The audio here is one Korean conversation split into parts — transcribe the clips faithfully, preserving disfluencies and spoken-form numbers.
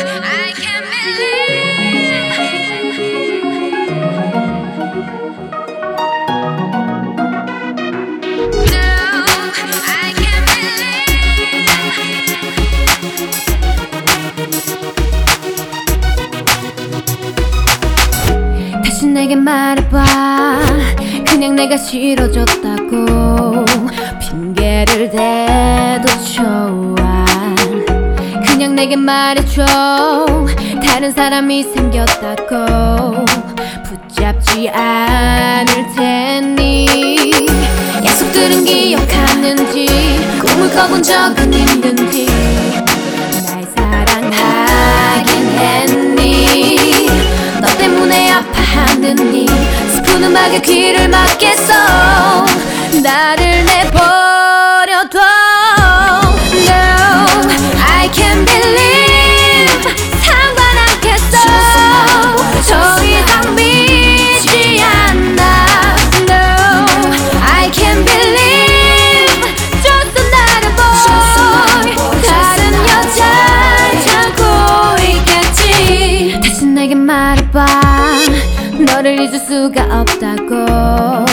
I can't believe. No, I can't believe. 다시 내게 말해봐. 그냥 내가 싫어졌다고 핑계를 대도 좋아. 그냥 내게 말해줘. 다른 사람이 생겼다고 붙잡지 않을 테니. 약속들은 기억하는지 꿈을 꿔본 적은 있는지 날 사랑하긴 했니. 너 때문에 아파하느니 슬픈 음악에 귀를 막겠어. 나를 내버려둬. No, I can't believe. 상관 않겠어. 더 이상 믿지 않아. No, I can't believe. just another boy. 다른 여자를 찾고 있겠지. 다시 내게 말해봐. 너를 잊을 수가 없다고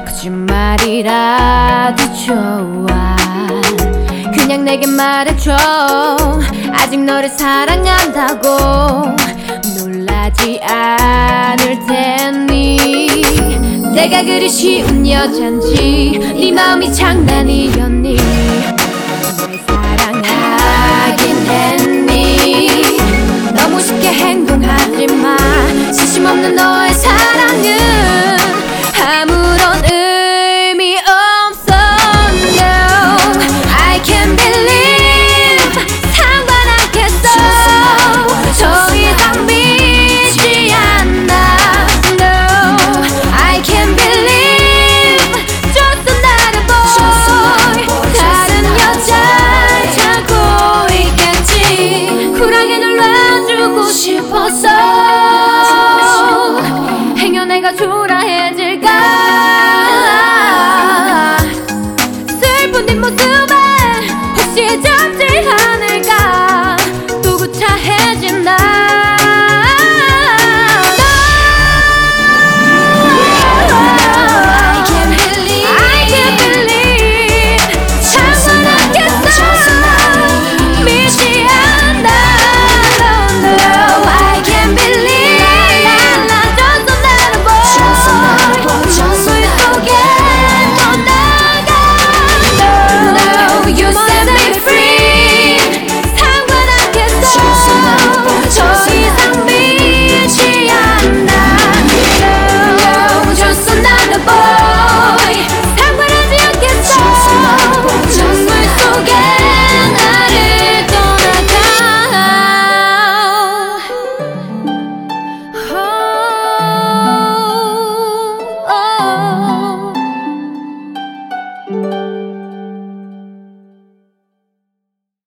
거짓말이라도 좋아. 그냥 내게 말해줘. 아직 너를 사랑한다고 놀라지 않을 테니. 내가 그리 쉬운 여잔지 네 마음이 장난이었니. 날 사랑하긴 했니. 너무 쉽게 행동하지마. 진심 없는 너의 사랑은 아무런 의미 없어. No, I can't believe. 상관 않겠어. 더 이상 믿지 않아. No, I can't believe. just another boy. 다른 여자를 찾고 있겠지. 쿨하게 눌러주고 싶었어. 행여 내가 돌아